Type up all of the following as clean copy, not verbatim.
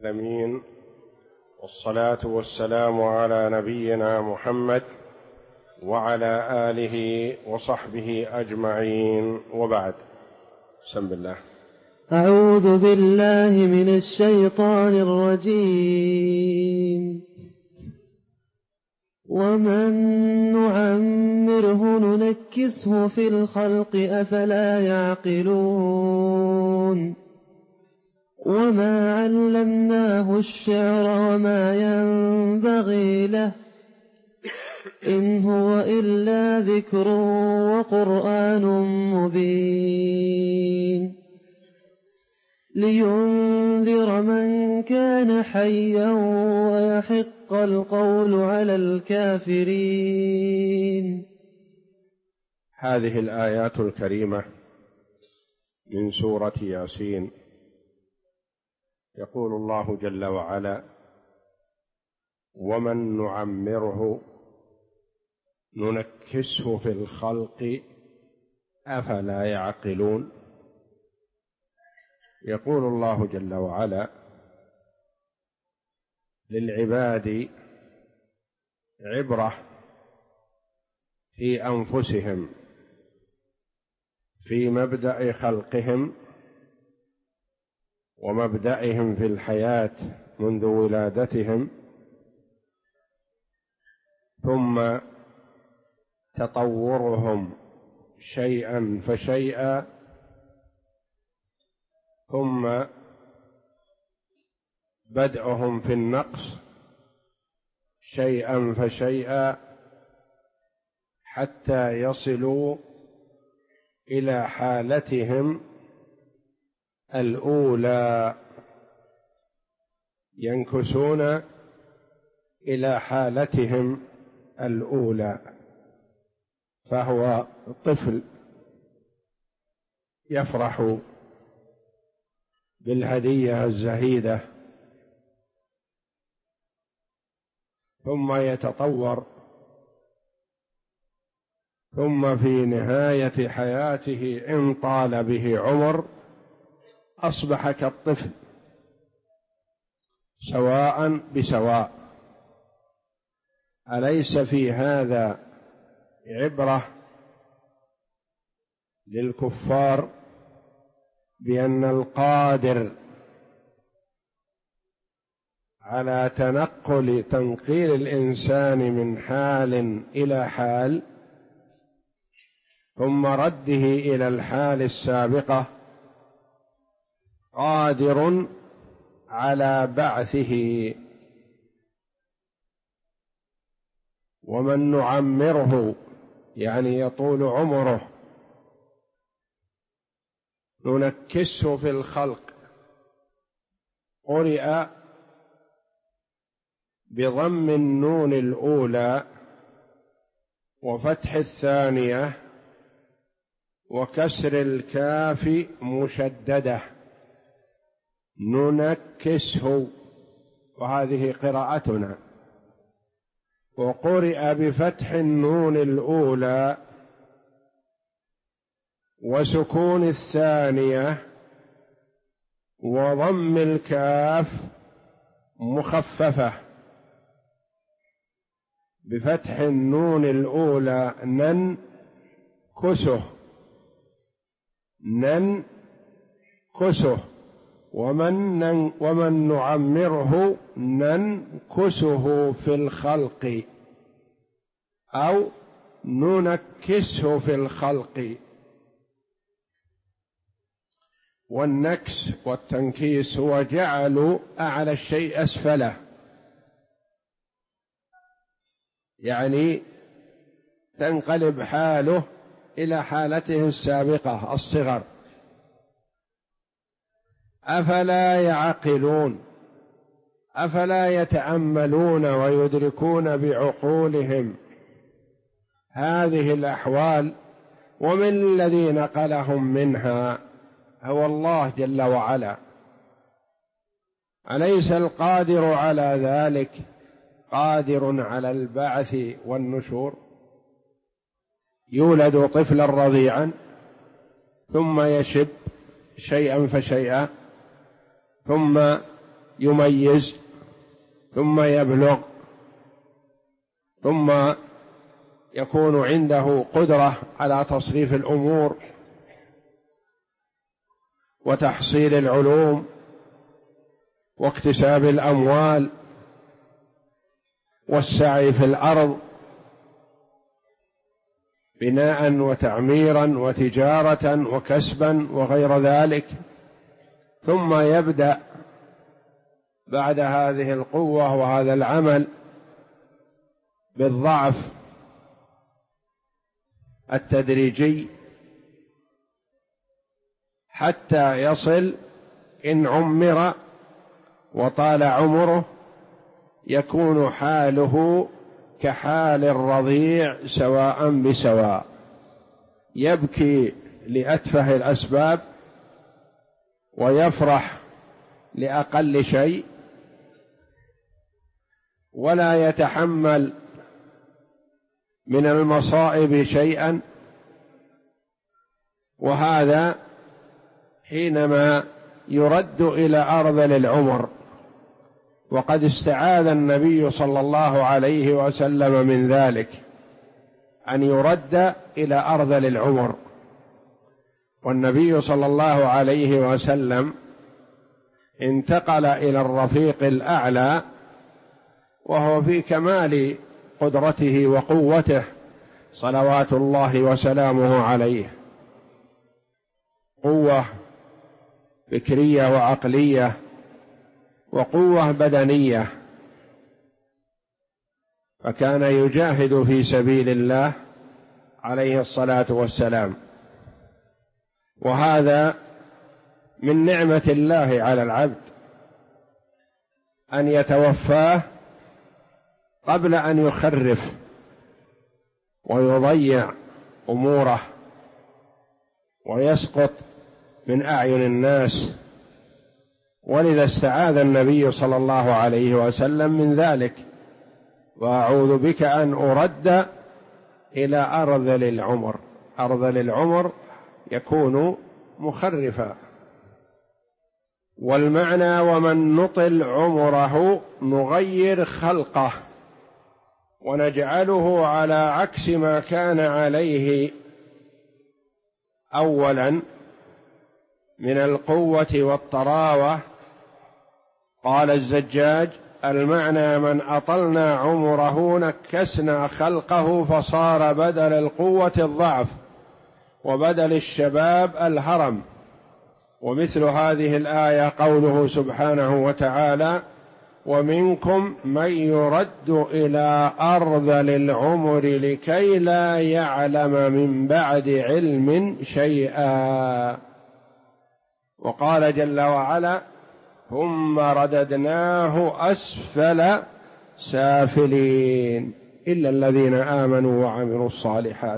العالمين، والصلاة والسلام على نبينا محمد وعلى آله وصحبه أجمعين، وبعد. بسم الله. أعوذ بالله من الشيطان الرجيم. ومن نعمره ننكسه في الخلق أفلا يعقلون. وما علمناه الشعر وما ينبغي له إن هو إلا ذكر وقرآن مبين لينذر من كان حيا ويحق القول على الكافرين. هذه الآيات الكريمة من سورة ياسين. يقول الله جل وعلا: ومن نعمره ننكسه في الخلق أفلا يعقلون. يقول الله جل وعلا للعباد عبرة في أنفسهم في مبدأ خلقهم ومبدئهم في الحياة منذ ولادتهم، ثم تطورهم شيئا فشيئا، ثم بدءهم في النقص شيئا فشيئا، حتى يصلوا إلى حالتهم الأولى، ينكسون إلى حالتهم الأولى. فهو طفل يفرح بالهدية الزهيدة، ثم يتطور، ثم في نهاية حياته إن طال به عمر أصبح كالطفل سواء بسواء. أليس في هذا عبرة للكفار بأن القادر على تنقيل الإنسان من حال إلى حال ثم رده إلى الحال السابقة قادر على بعثه؟ ومن نعمره يعني يطول عمره ننكسه في الخلق. قرئ بضم النون الأولى وفتح الثانية وكسر الكاف مشددة، ننكسه، وهذه قراءتنا. وقرئ بفتح النون الأولى وسكون الثانية وضم الكاف مخففة. بفتح النون الأولى ننكسه، ننكسه. ومن نعمره ننكسه في الخلق أو ننكسه في الخلق. والنكس والتنكيس هو جعل أعلى الشيء أسفله، يعني تنقلب حاله إلى حالته السابقة الصغر. أفلا يعقلون، أفلا يتأملون ويدركون بعقولهم هذه الأحوال؟ ومن الذي نقلهم منها هو الله جل وعلا. أليس القادر على ذلك قادر على البعث والنشور؟ يولد طفلا رضيعا ثم يشب شيئا فشيئا، ثم يميز ثم يبلغ ثم يكون عنده قدرة على تصريف الأمور وتحصيل العلوم واكتساب الأموال والسعي في الأرض بناء وتعميرا وتجارة وكسبا وغير ذلك، ثم يبدأ بعد هذه القوة وهذا العمل بالضعف التدريجي حتى يصل إن عمر وطال عمره يكون حاله كحال الرضيع سواء بسواء، يبكي لأتفه الأسباب ويفرح لأقل شيء ولا يتحمل من المصائب شيئا، وهذا حينما يرد إلى أرذل العمر. وقد استعاذ النبي صلى الله عليه وسلم من ذلك، أن يرد إلى أرذل العمر. والنبي صلى الله عليه وسلم انتقل إلى الرفيق الأعلى وهو في كمال قدرته وقوته صلوات الله وسلامه عليه، قوة فكرية وعقلية وقوة بدنية، فكان يجاهد في سبيل الله عليه الصلاة والسلام. وهذا من نعمة الله على العبد أن يتوفاه قبل أن يخرف ويضيع أموره ويسقط من أعين الناس. ولذا استعاذ النبي صلى الله عليه وسلم من ذلك: وأعوذ بك أن أرد إلى أرذل العمر. أرذل العمر يكون مخرفا. والمعنى: ومن نطل عمره نغير خلقه ونجعله على عكس ما كان عليه أولا من القوة والطراوة. قال الزجاج: المعنى: من أطلنا عمره نكسنا خلقه فصار بدل القوة الضعف وبدل الشباب الهرم. ومثل هذه الآية قوله سبحانه وتعالى: ومنكم من يرد إلى أرذل العمر لكي لا يعلم من بعد علم شيئا. وقال جل وعلا: ثم رددناه أسفل سافلين إلا الذين آمنوا وعملوا الصالحات.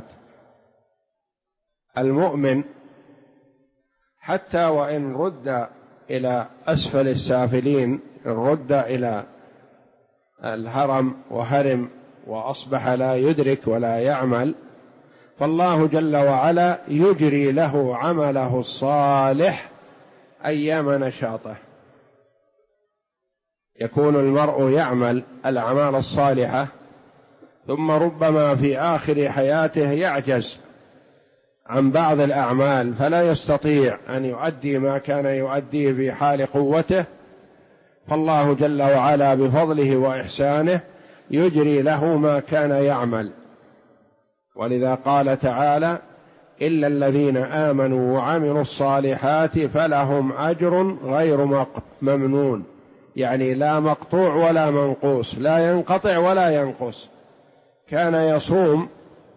المؤمن حتى وإن رد إلى أسفل السافلين، إن رد إلى الهرم وهرم وأصبح لا يدرك ولا يعمل، فالله جل وعلا يجري له عمله الصالح أيام نشاطه. يكون المرء يعمل الأعمال الصالحة ثم ربما في آخر حياته يعجز عن بعض الأعمال فلا يستطيع أن يؤدي ما كان يؤديه في حال قوته، فالله جل وعلا بفضله وإحسانه يجري له ما كان يعمل. ولذا قال تعالى: إلا الذين آمنوا وعملوا الصالحات فلهم أجر غير ممنون، يعني لا مقطوع ولا منقوص، لا ينقطع ولا ينقص. كان يصوم،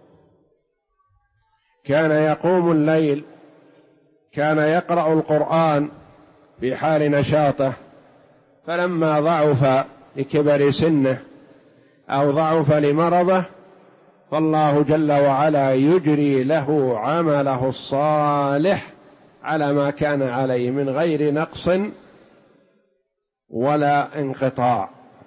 كان يقوم الليل، كان يقرأ القرآن في حال نشاطه، فلما ضعف لكبر سنه أو ضعف لمرضه فالله جل وعلا يجري له عمله الصالح على ما كان عليه من غير نقص ولا انقطاع.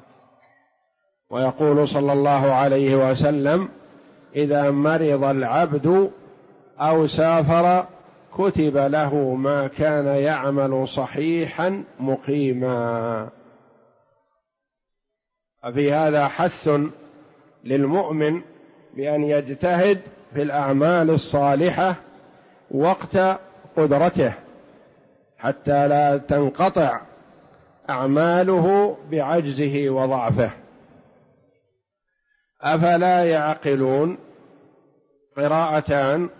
ويقول صلى الله عليه وسلم: إذا مرض العبد أو سافر كتب له ما كان يعمل صحيحا مقيما. ففي هذا حث للمؤمن بأن يجتهد في الأعمال الصالحة وقت قدرته حتى لا تنقطع أعماله بعجزه وضعفه. أفلا يعقلون قراءتان: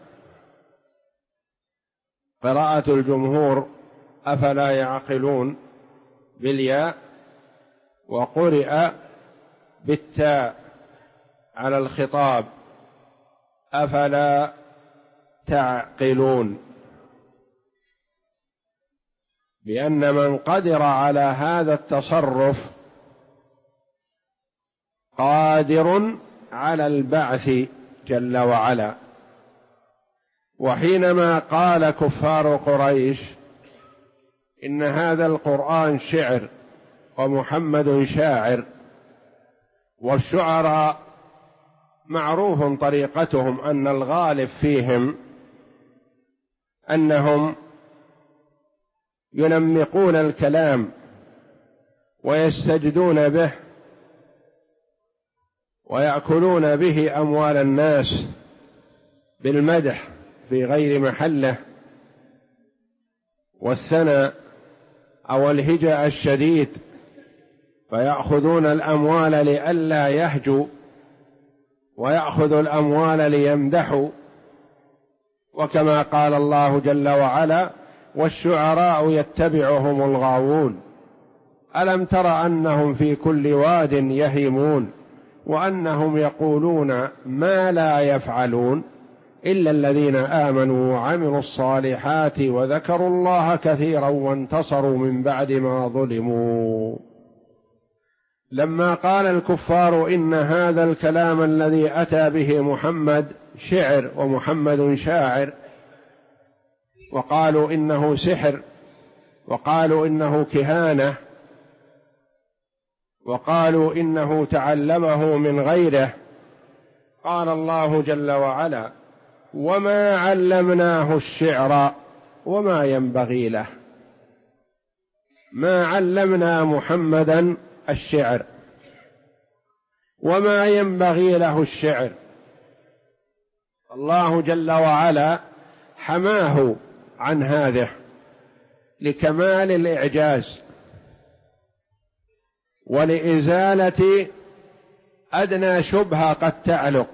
قراءة الجمهور أفلا يعقلون بالياء، وقرئ بالتاء على الخطاب أفلا تعقلون، بأن من قدر على هذا التصرف قادر على البعث جل وعلا. وحينما قال كفار قريش إن هذا القرآن شعر ومحمد شاعر، والشعراء معروف طريقتهم أن الغالب فيهم أنهم ينمقون الكلام ويستجدون به ويأكلون به أموال الناس بالمدح في غير محله والثناء أو الهجاء الشديد، فيأخذون الأموال لئلا يهجوا ويأخذ الأموال ليمدحوا. وكما قال الله جل وعلا: والشعراء يتبعهم الغاوون ألم تر أنهم في كل واد يهيمون وأنهم يقولون ما لا يفعلون إلا الذين آمنوا وعملوا الصالحات وذكروا الله كثيرا وانتصروا من بعد ما ظلموا. لما قال الكفار إن هذا الكلام الذي أتى به محمد شعر ومحمد شاعر، وقالوا إنه سحر، وقالوا إنه كهانة، وقالوا إنه تعلمه من غيره، قال الله جل وعلا: وما علمناه الشعر وما ينبغي له. ما علمنا محمدا الشعر وما ينبغي له الشعر. الله جل وعلا حماه عن هذا لكمال الإعجاز ولإزالة أدنى شبهة قد تعلق.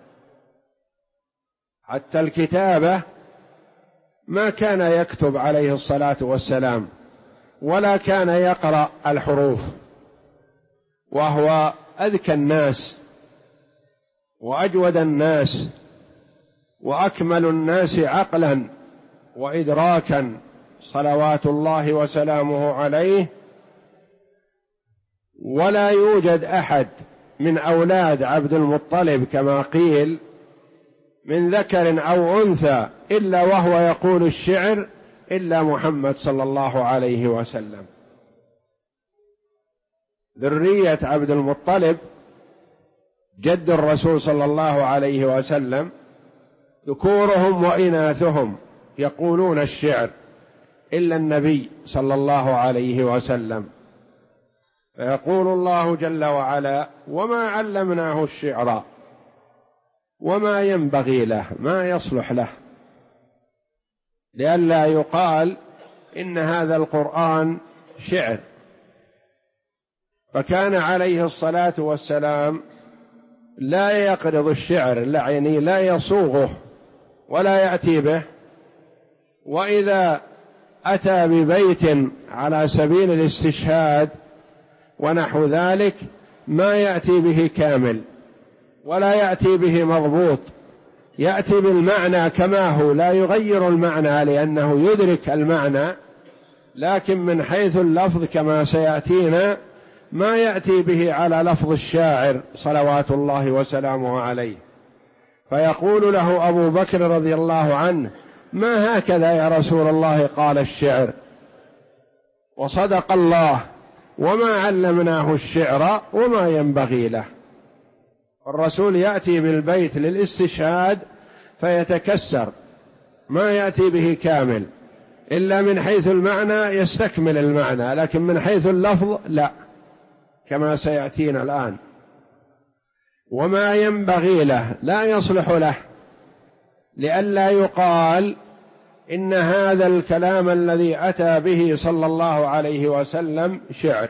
حتى الكتابة ما كان يكتب عليه الصلاة والسلام ولا كان يقرأ الحروف، وهو أذكى الناس وأجود الناس وأكمل الناس عقلا وإدراكا صلوات الله وسلامه عليه. ولا يوجد أحد من أولاد عبد المطلب كما قيل من ذكر أو أنثى إلا وهو يقول الشعر إلا محمد صلى الله عليه وسلم. ذرية عبد المطلب جد الرسول صلى الله عليه وسلم ذكورهم وإناثهم يقولون الشعر إلا النبي صلى الله عليه وسلم. فيقول الله جل وعلا: وما علمناه الشعر وما ينبغي له، ما يصلح له، لئلا يقال إن هذا القرآن شعر. فكان عليه الصلاة والسلام لا يقرض الشعر، يعني لا يصوغه ولا يأتي به، وإذا أتى ببيت على سبيل الاستشهاد ونحو ذلك ما يأتي به كامل ولا يأتي به مضبوط، يأتي بالمعنى كما هو، لا يغير المعنى لأنه يدرك المعنى، لكن من حيث اللفظ كما سيأتينا ما يأتي به على لفظ الشاعر صلوات الله وسلامه عليه. فيقول له أبو بكر رضي الله عنه: ما هكذا يا رسول الله قال الشعر؟ وصدق الله: وما علمناه الشعر وما ينبغي له. الرسول يأتي بالبيت للاستشهاد فيتكسر، ما يأتي به كامل إلا من حيث المعنى يستكمل المعنى، لكن من حيث اللفظ لا. كما سيأتينا الآن، وما ينبغي له لا يصلح له، لئلا يقال إن هذا الكلام الذي أتى به صلى الله عليه وسلم شعر،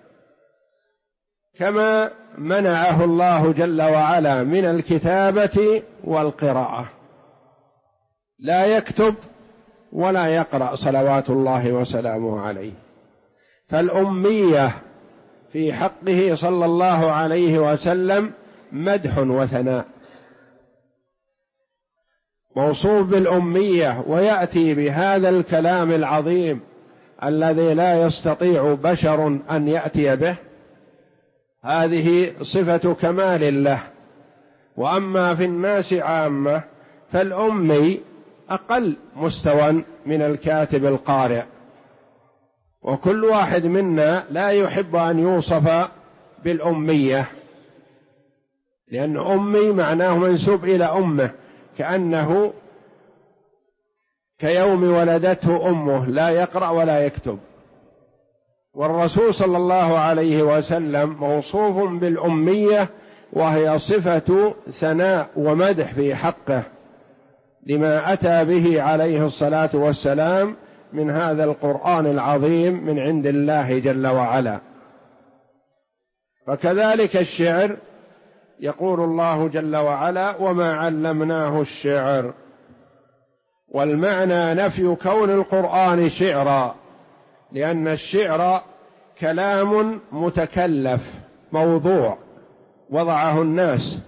كما منعه الله جل وعلا من الكتابة والقراءة، لا يكتب ولا يقرأ صلوات الله وسلامه عليه. فالأمية في حقه صلى الله عليه وسلم مدح وثناء، موصوف بالأمية ويأتي بهذا الكلام العظيم الذي لا يستطيع بشر أن يأتي به، هذه صفة كمال له. وأما في الناس عامة فالأمي أقل مستوى من الكاتب القارئ، وكل واحد منا لا يحب أن يوصف بالأمية، لأن أمي معناه منسوب إلى أمه، كأنه كيوم ولدته أمه لا يقرأ ولا يكتب. والرسول صلى الله عليه وسلم موصوف بالأمية، وهي صفة ثناء ومدح في حقه لما أتى به عليه الصلاة والسلام من هذا القرآن العظيم من عند الله جل وعلا. فكذلك الشعر، يقول الله جل وعلا: وما علمناه الشعر. والمعنى نفي كون القرآن شعرا، لأن الشعر كلام متكلف موضوع وضعه الناس،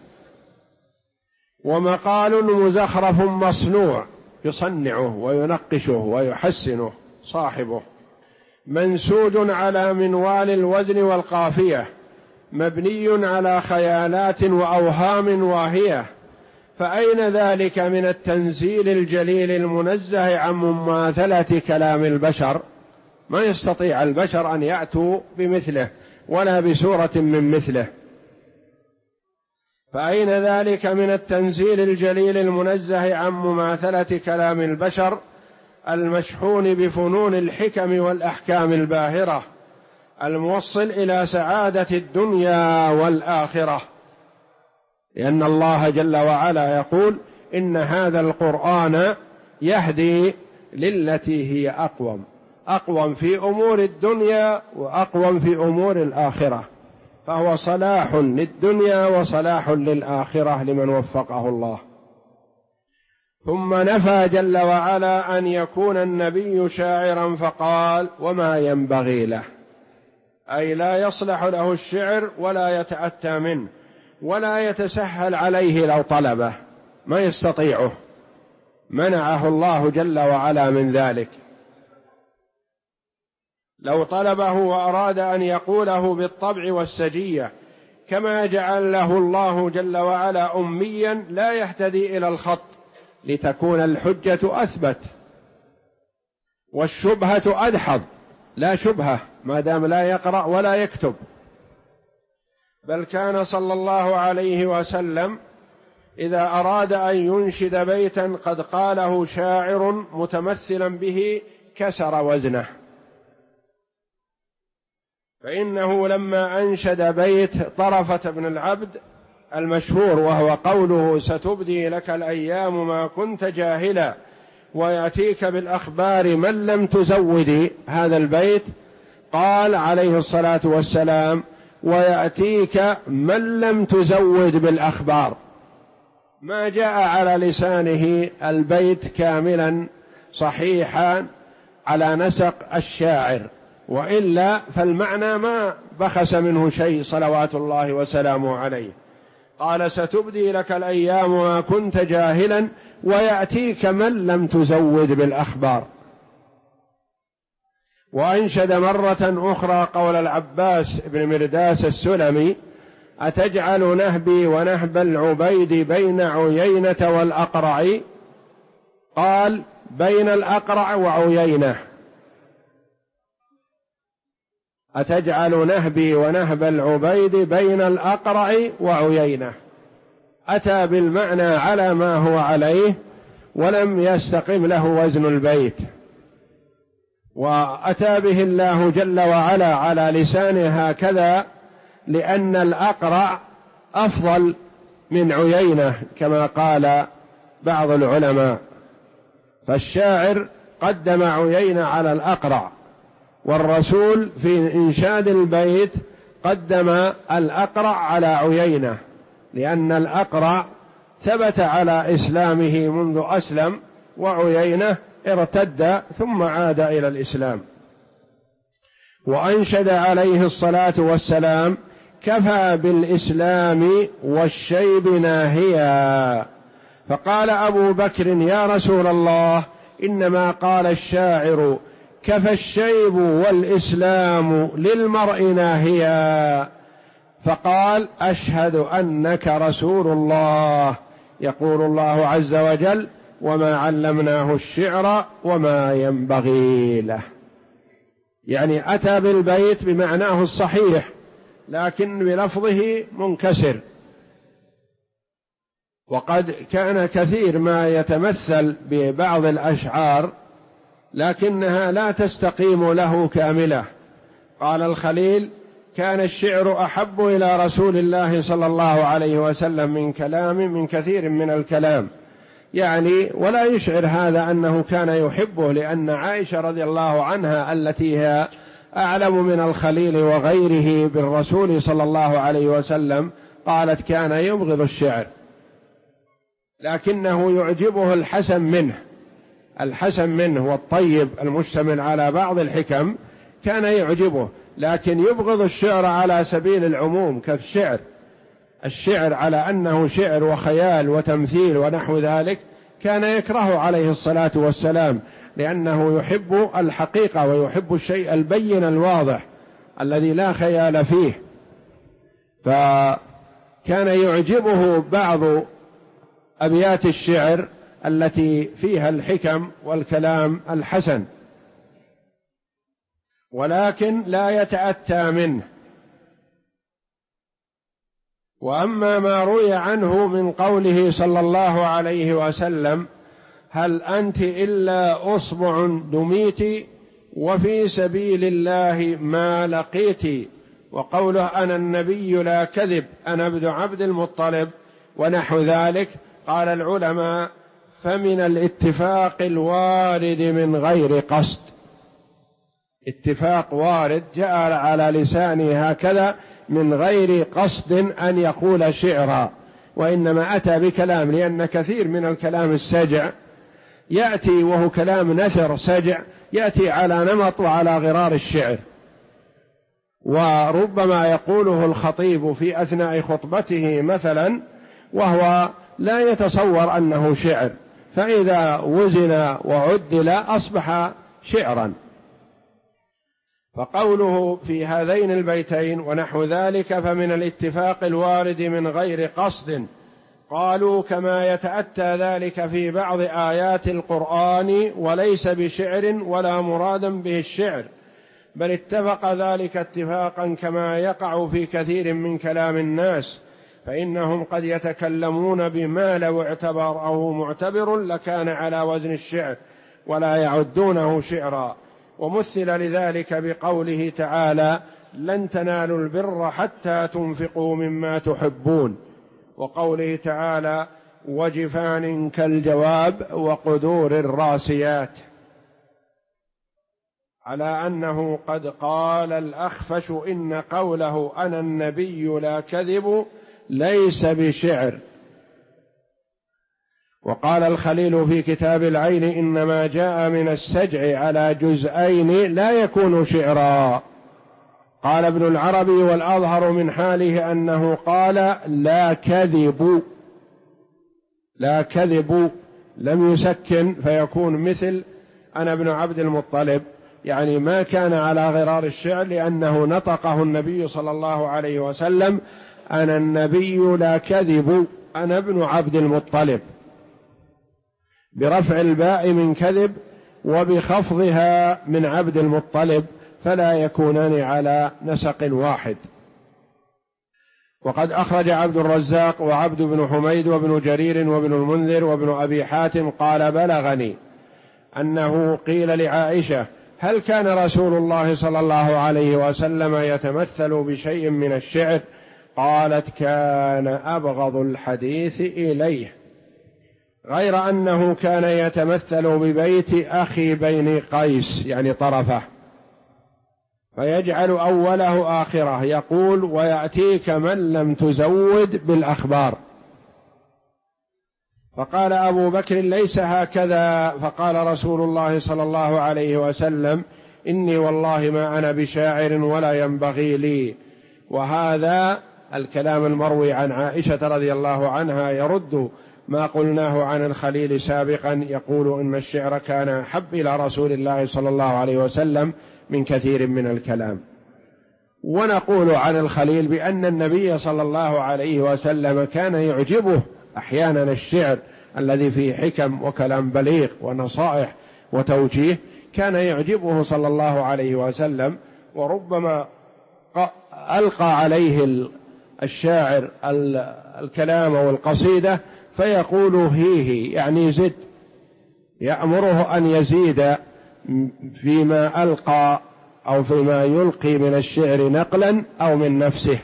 ومقال مزخرف مصنوع يصنعه وينقشه ويحسنه صاحبه، منسوج على منوال الوزن والقافية، مبني على خيالات وأوهام واهية. فأين ذلك من التنزيل الجليل المنزه عن مماثلة كلام البشر؟ ما يستطيع البشر أن يأتوا بمثله ولا بسورة من مثله. فأين ذلك من التنزيل الجليل المنزه عن مماثلة كلام البشر المشحون بفنون الحكم والأحكام الباهرة الموصل إلى سعادة الدنيا والآخرة؟ لأن الله جل وعلا يقول: إن هذا القرآن يهدي للتي هي أقوم، أقوم في أمور الدنيا وأقوم في أمور الآخرة، فهو صلاح للدنيا وصلاح للآخرة لمن وفقه الله. ثم نفى جل وعلا أن يكون النبي شاعرا فقال: وما ينبغي له، أي لا يصلح له الشعر ولا يتأتى منه ولا يتسهل عليه لو طلبه، ما يستطيعه، منعه الله جل وعلا من ذلك. لو طلبه وأراد أن يقوله بالطبع والسجية، كما جعل له الله جل وعلا أميا لا يهتدي إلى الخط، لتكون الحجة أثبت والشبهة أدحض، لا شبهة ما دام لا يقرأ ولا يكتب. بل كان صلى الله عليه وسلم إذا أراد أن ينشد بيتا قد قاله شاعر متمثلا به كسر وزنه. فإنه لما أنشد بيت طرفة بن العبد المشهور، وهو قوله: ستبدي لك الأيام ما كنت جاهلا ويأتيك بالأخبار من لم تزودي، هذا البيت قال عليه الصلاة والسلام: ويأتيك من لم تزود بالأخبار. ما جاء على لسانه البيت كاملا صحيحا على نسق الشاعر، وإلا فالمعنى ما بخس منه شيء صلوات الله وسلامه عليه. قال: ستبدي لك الأيام ما كنت جاهلا ويأتيك من لم تزود بالأخبار. وأنشد مرة أخرى قول العباس بن مرداس السلمي: أتجعل نهبي ونهب العبيد بين عيينة والأقرع؟ قال: بين الأقرع وعيينة. أتجعل نهبي ونهب العبيد بين الأقرع وعيينة. أتى بالمعنى على ما هو عليه ولم يستقم له وزن البيت، وأتى به الله جل وعلا على لسانه هكذا لأن الأقرع أفضل من عيينة كما قال بعض العلماء، فالشاعر قدم عيينة على الأقرع، والرسول في إنشاد البيت قدم الأقرع على عيينة، لأن الأقرع ثبت على إسلامه منذ أسلم، وعيينة ارتد ثم عاد إلى الإسلام. وأنشد عليه الصلاة والسلام: كفى بالإسلام والشيب ناهيا. فقال أبو بكر: يا رسول الله، إنما قال الشاعر: كفى الشيب والإسلام للمرء ناهيا. فقال: أشهد أنك رسول الله. يقول الله عز وجل: وما علمناه الشعر وما ينبغي له. يعني أتى بالبيت بمعناه الصحيح لكن بلفظه منكسر. وقد كان كثير ما يتمثل ببعض الأشعار لكنها لا تستقيم له كاملة. قال الخليل: كان الشعر أحب إلى رسول الله صلى الله عليه وسلم من كثير من الكلام، يعني ولا يشعر هذا أنه كان يحبه، لأن عائشة رضي الله عنها التي هي أعلم من الخليل وغيره بالرسول صلى الله عليه وسلم قالت: كان يبغض الشعر، لكنه يعجبه الحسن منه والطيب المشتمل على بعض الحكم كان يعجبه، لكن يبغض الشعر على سبيل العموم كالشعر، الشعر على أنه شعر وخيال وتمثيل ونحو ذلك كان يكره عليه الصلاة والسلام، لأنه يحب الحقيقة ويحب الشيء البين الواضح الذي لا خيال فيه. فكان يعجبه بعض أبيات الشعر التي فيها الحكم والكلام الحسن، ولكن لا يتأتى منه. وأما ما روي عنه من قوله صلى الله عليه وسلم: هل أنت إلا أصبع دميت وفي سبيل الله ما لقيت، وقوله: أنا النبي لا كذب أنا ابن عبد المطلب ونحو ذلك، قال العلماء: فمن الاتفاق الوارد من غير قصد. اتفاق وارد جاء على لسانه هكذا من غير قصد أن يقول شعرا، وإنما أتى بكلام، لأن كثير من الكلام السجع يأتي وهو كلام نثر سجع، يأتي على نمط وعلى غرار الشعر، وربما يقوله الخطيب في أثناء خطبته مثلا وهو لا يتصور أنه شعر، فإذا وزن وعدل أصبح شعرا. فقوله في هذين البيتين ونحو ذلك: فمن الاتفاق الوارد من غير قصد، قالوا كما يتأتى ذلك في بعض آيات القرآن، وليس بشعر ولا مرادا به الشعر، بل اتفق ذلك اتفاقا كما يقع في كثير من كلام الناس، فإنهم قد يتكلمون بما لو اعتبره معتبر لكان على وزن الشعر ولا يعدونه شعرا. ومثل لذلك بقوله تعالى: لن تنالوا البر حتى تنفقوا مما تحبون، وقوله تعالى: وجفان كالجواب وقدور الراسيات، على أنه قد قال الأخفش إن قوله أنا النبي لا كذب ليس بشعر. وقال الخليل في كتاب العين: إنما جاء من السجع على جزئين لا يكون شعرا. قال ابن العربي: والأظهر من حاله أنه قال لا كذب لم يسكن، فيكون مثل أنا ابن عبد المطلب، يعني ما كان على غرار الشعر، لأنه نطقه النبي صلى الله عليه وسلم: أنا النبي لا كذب أنا ابن عبد المطلب، برفع الباء من كذب وبخفضها من عبد المطلب، فلا يكونان على نسق واحد. وقد أخرج عبد الرزاق وعبد بن حميد وابن جرير وابن المنذر وابن أبي حاتم قال: بلغني أنه قيل لعائشة: هل كان رسول الله صلى الله عليه وسلم يتمثل بشيء من الشعر؟ قالت: كان أبغض الحديث إليه، غير أنه كان يتمثل ببيت أخي بني قيس يعني طرفة، فيجعل أوله آخره، يقول: ويأتيك من لم تزود بالأخبار. فقال أبو بكر: ليس هكذا. فقال رسول الله صلى الله عليه وسلم: إني والله ما أنا بشاعر ولا ينبغي لي. وهذا الكلام المروي عن عائشة رضي الله عنها يرد ما قلناه عن الخليل سابقا، يقول إن الشعر كان أحب إلى رسول الله صلى الله عليه وسلم من كثير من الكلام. ونقول عن الخليل بأن النبي صلى الله عليه وسلم كان يعجبه أحيانا الشعر الذي فيه حكم وكلام بليغ ونصائح وتوجيه، كان يعجبه صلى الله عليه وسلم، وربما ألقى عليه الشاعر الكلام والقصيدة فيقول هيه، يعني زد، يأمره أن يزيد فيما ألقى أو فيما يلقي من الشعر نقلا أو من نفسه.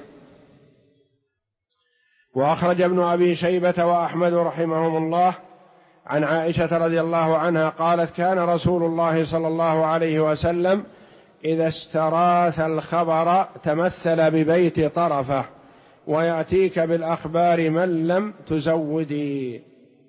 وأخرج ابن أبي شيبة وأحمد رحمهم الله عن عائشة رضي الله عنها قالت: كان رسول الله صلى الله عليه وسلم إذا استراث الخبر تمثل ببيت طرفة، ويأتيك بالأخبار من لم تزودي.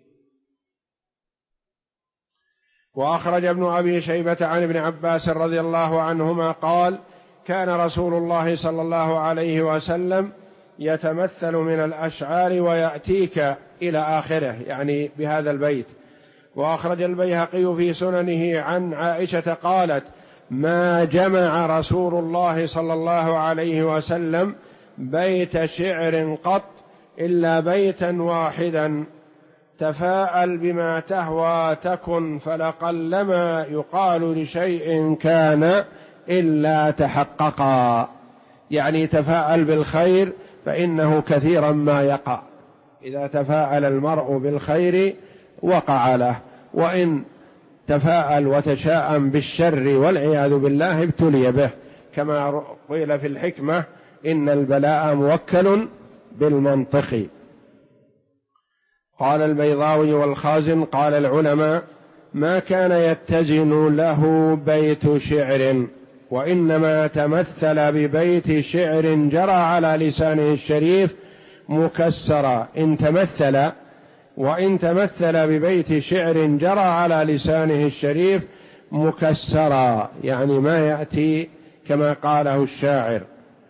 وأخرج ابن أبي شيبة عن ابن عباس رضي الله عنهما قال: كان رسول الله صلى الله عليه وسلم يتمثل من الأشعار ويأتيك إلى آخره، يعني بهذا البيت. وأخرج البيهقي في سننه عن عائشة قالت: ما جمع رسول الله صلى الله عليه وسلم بيت شعر قط إلا بيتا واحدا، تفاءل بما تهوى تكن، فلقلما يقال لشيء كان إلا تحققا، يعني تفاءل بالخير فإنه كثيرا ما يقع، إذا تفاءل المرء بالخير وقع له، وإن تفاءل وتشاءم بالشر والعياذ بالله ابتلي به، كما قيل في الحكمة: إن البلاء موكل بالمنطق. قال البيضاوي والخازن قال العلماء: ما كان يتزن له بيت شعر، وإنما تمثل ببيت شعر جرى على لسانه الشريف مكسرا. وإن تمثل ببيت شعر جرى على لسانه الشريف مكسرا، يعني ما يأتي كما قاله الشاعر.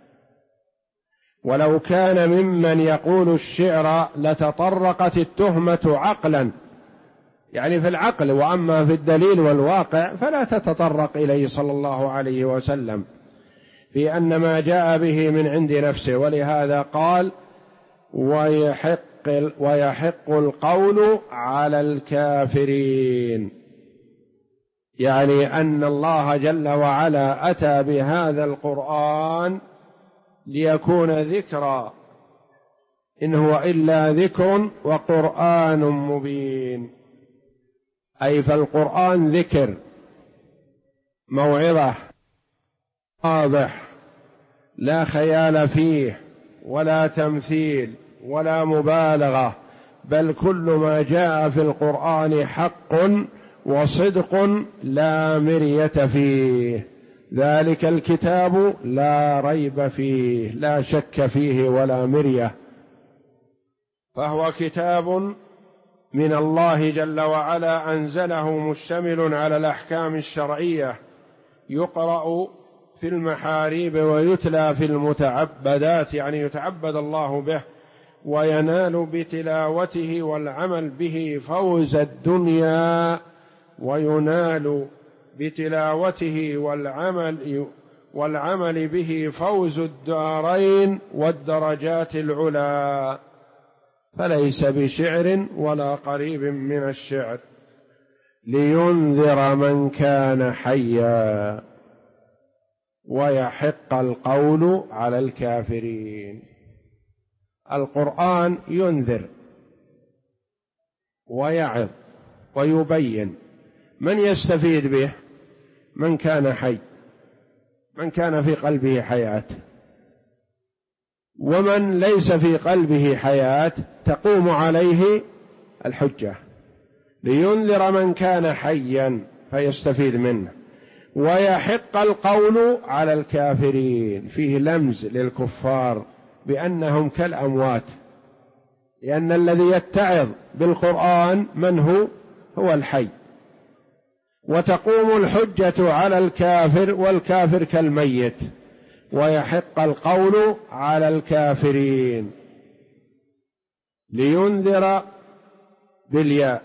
ولو كان ممن يقول الشعر لتطرقت التهمة عقلا، يعني في العقل، وأما في الدليل والواقع فلا تتطرق إليه صلى الله عليه وسلم في أن ما جاء به من عند نفسه. ولهذا قال: ويحق القول على الكافرين، يعني أن الله جل وعلا أتى بهذا القرآن ليكون ذكرى، إن هو إلا ذكر وقرآن مبين، أي فالقرآن ذكر موعظة واضح، لا خيال فيه ولا تمثيل ولا مبالغة، بل كل ما جاء في القرآن حق وصدق لا مرية فيه، ذلك الكتاب لا ريب فيه، لا شك فيه ولا مرية، فهو كتاب من الله جل وعلا أنزله مشتمل على الأحكام الشرعية، يقرأ في المحاريب ويتلى في المتعبدات، يعني يتعبد الله به، وينال بتلاوته والعمل به فوز الدنيا، وينال بتلاوته والعمل به فوز الدارين والدرجات العلى، فليس بشعر ولا قريب من الشعر، لينذر من كان حيا ويحق القول على الكافرين. القرآن ينذر ويعظ ويبين. من يستفيد به؟ من كان حي، من كان في قلبه حياة. ومن ليس في قلبه حياة تقوم عليه الحجة، لينذر من كان حيا فيستفيد منه، ويحق القول على الكافرين. فيه لمز للكفار بأنهم كالأموات، لأن الذي يتعظ بالقرآن من هو الحي، وتقوم الحجة على الكافر والكافر كالميت. ويحق القول على الكافرين، لينذر بالياء،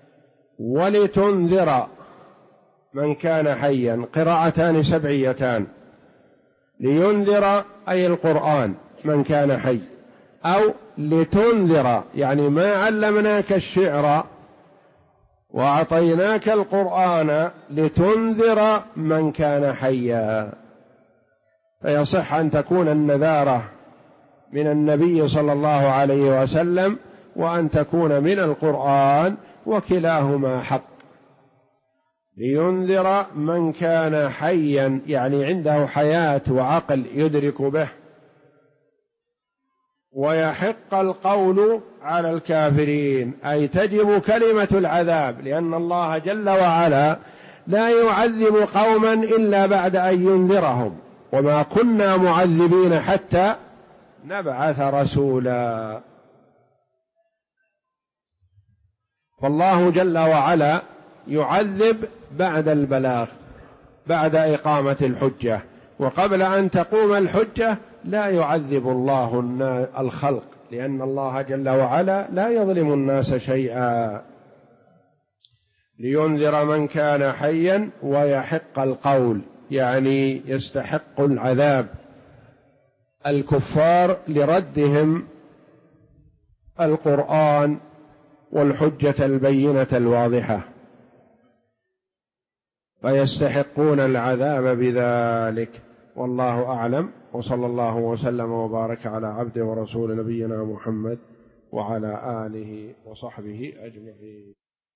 ولتنذر من كان حيا، قراءتان سبعيتان. لينذر أي القرآن من كان حي، أو لتنذر يعني ما علمناك الشعر وأعطيناك القرآن لتنذر من كان حيا. فيصح أن تكون النذارة من النبي صلى الله عليه وسلم، وأن تكون من القرآن، وكلاهما حق. لينذر من كان حيا يعني عنده حياة وعقل يدرك به. ويحق القول على الكافرين أي تجب كلمة العذاب، لأن الله جل وعلا لا يعذب قوما إلا بعد أن ينذرهم، وما كنا معذبين حتى نبعث رسولا. فالله جل وعلا يعذب بعد البلاغ، بعد إقامة الحجة، وقبل أن تقوم الحجة لا يعذب الله الخلق، لأن الله جل وعلا لا يظلم الناس شيئا. لينذر من كان حيا ويحق القول يعني يستحق العذاب الكفار لردهم القرآن والحجة البينة الواضحة، فيستحقون العذاب بذلك. والله أعلم، وصلى الله وسلم وبارك على عبده ورسول نبينا محمد وعلى آله وصحبه أجمعين.